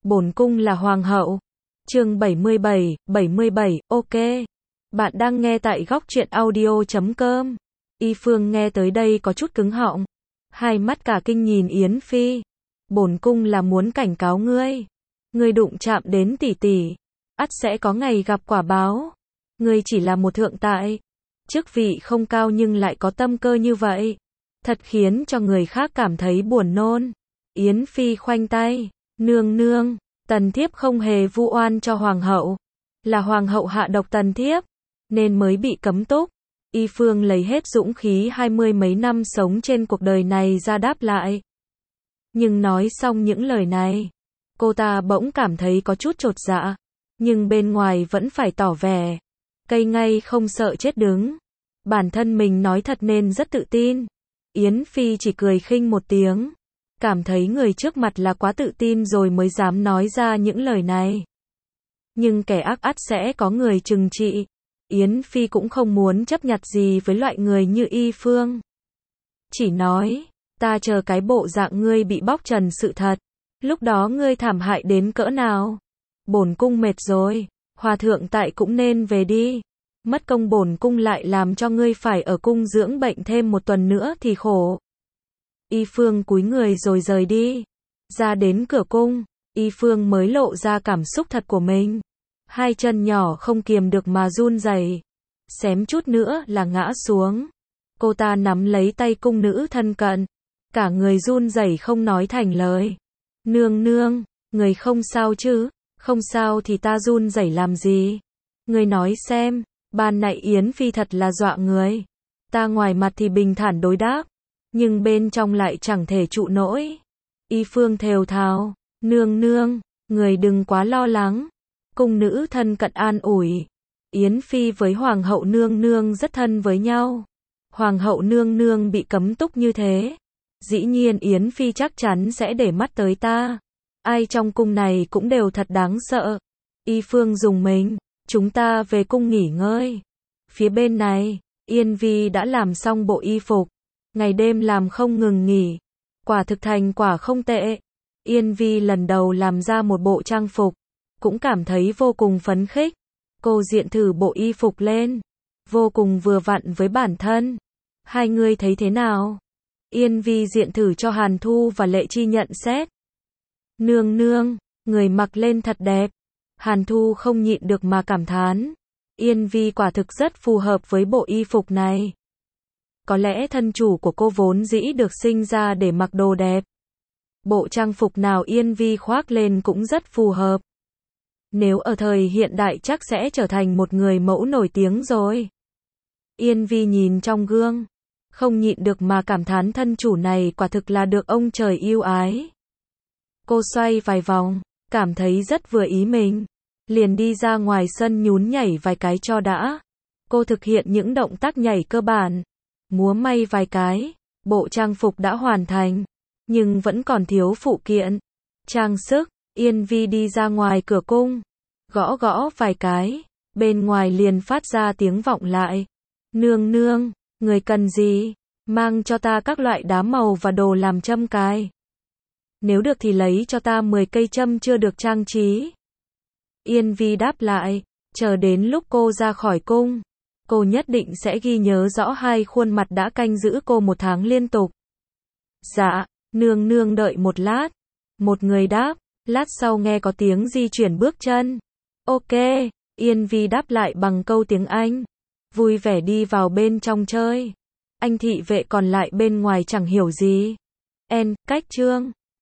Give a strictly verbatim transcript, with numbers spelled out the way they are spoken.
Bổn cung là hoàng hậu. Chương bảy mươi bảy, bảy mươi bảy, ok. Bạn đang nghe tại góc truyện audio chấm com. Y Phương nghe tới đây có chút cứng họng. Hai mắt cả kinh nhìn Yến Phi. Bổn cung là muốn cảnh cáo ngươi. Ngươi đụng chạm đến tỷ tỷ, ắt sẽ có ngày gặp quả báo. Ngươi chỉ là một thượng tại. Chức vị không cao nhưng lại có tâm cơ như vậy. Thật khiến cho người khác cảm thấy buồn nôn. Yến Phi khoanh tay. Nương nương, tần thiếp không hề vu oan cho hoàng hậu. Là hoàng hậu hạ độc tần thiếp, nên mới bị cấm túc. Y Phương lấy hết dũng khí hai mươi mấy năm sống trên cuộc đời này ra đáp lại. Nhưng nói xong những lời này, cô ta bỗng cảm thấy có chút chột dạ. Nhưng bên ngoài vẫn phải tỏ vẻ cây ngay không sợ chết đứng. Bản thân mình nói thật nên rất tự tin. Yến Phi chỉ cười khinh một tiếng. Cảm thấy người trước mặt là quá tự tin rồi mới dám nói ra những lời này. Nhưng kẻ ác ắt sẽ có người trừng trị. Yến Phi cũng không muốn chấp nhặt gì với loại người như Y Phương. Chỉ nói, ta chờ cái bộ dạng ngươi bị bóc trần sự thật. Lúc đó ngươi thảm hại đến cỡ nào. Bổn cung mệt rồi, hòa thượng tại cũng nên về đi. Mất công bổn cung lại làm cho ngươi phải ở cung dưỡng bệnh thêm một tuần nữa thì khổ. Y Phương cúi người rồi rời đi. Ra đến cửa cung, Y Phương mới lộ ra cảm xúc thật của mình. Hai chân nhỏ không kiềm được mà run rẩy, xém chút nữa là ngã xuống. Cô ta nắm lấy tay cung nữ thân cận, cả người run rẩy không nói thành lời. Nương nương, người không sao chứ? Không sao thì ta run rẩy làm gì? Người nói xem, ban nãy Yến Phi thật là dọa người. Ta ngoài mặt thì bình thản đối đáp, nhưng bên trong lại chẳng thể trụ nổi. Y Phương thều thào, nương nương, người đừng quá lo lắng. Cung nữ thân cận an ủi. Yến Phi với Hoàng hậu nương nương rất thân với nhau. Hoàng hậu nương nương bị cấm túc như thế, dĩ nhiên Yến Phi chắc chắn sẽ để mắt tới ta. Ai trong cung này cũng đều thật đáng sợ. Y Phương dùng mình, chúng ta về cung nghỉ ngơi. Phía bên này, Yên Vi đã làm xong bộ y phục. Ngày đêm làm không ngừng nghỉ. Quả thực thành quả không tệ. Yên Vi lần đầu làm ra một bộ trang phục, cũng cảm thấy vô cùng phấn khích. Cô diện thử bộ y phục lên, vô cùng vừa vặn với bản thân. Hai người thấy thế nào? Yên Vi diện thử cho Hàn Thu và Lệ Chi nhận xét. Nương nương, người mặc lên thật đẹp. Hàn Thu không nhịn được mà cảm thán. Yên Vi quả thực rất phù hợp với bộ y phục này. Có lẽ thân chủ của cô vốn dĩ được sinh ra để mặc đồ đẹp. Bộ trang phục nào Yên Vi khoác lên cũng rất phù hợp. Nếu ở thời hiện đại chắc sẽ trở thành một người mẫu nổi tiếng rồi. Yên Vi nhìn trong gương, không nhịn được mà cảm thán thân chủ này quả thực là được ông trời yêu ái. Cô xoay vài vòng, cảm thấy rất vừa ý mình. Liền đi ra ngoài sân nhún nhảy vài cái cho đã. Cô thực hiện những động tác nhảy cơ bản, múa may vài cái, bộ trang phục đã hoàn thành. Nhưng vẫn còn thiếu phụ kiện, trang sức. Yên Vi đi ra ngoài cửa cung, gõ gõ vài cái, bên ngoài liền phát ra tiếng vọng lại. Nương nương, người cần gì? Mang cho ta các loại đá màu và đồ làm châm cài. Nếu được thì lấy cho ta mười cây châm chưa được trang trí. Yên Vi đáp lại, chờ đến lúc cô ra khỏi cung, cô nhất định sẽ ghi nhớ rõ hai khuôn mặt đã canh giữ cô một tháng liên tục. Dạ, nương nương đợi một lát. Một người đáp. Lát sau nghe có tiếng di chuyển bước chân. Ok, Yên Vi đáp lại bằng câu tiếng Anh. Vui vẻ đi vào bên trong chơi. Anh thị vệ còn lại bên ngoài chẳng hiểu gì. En, cách trương.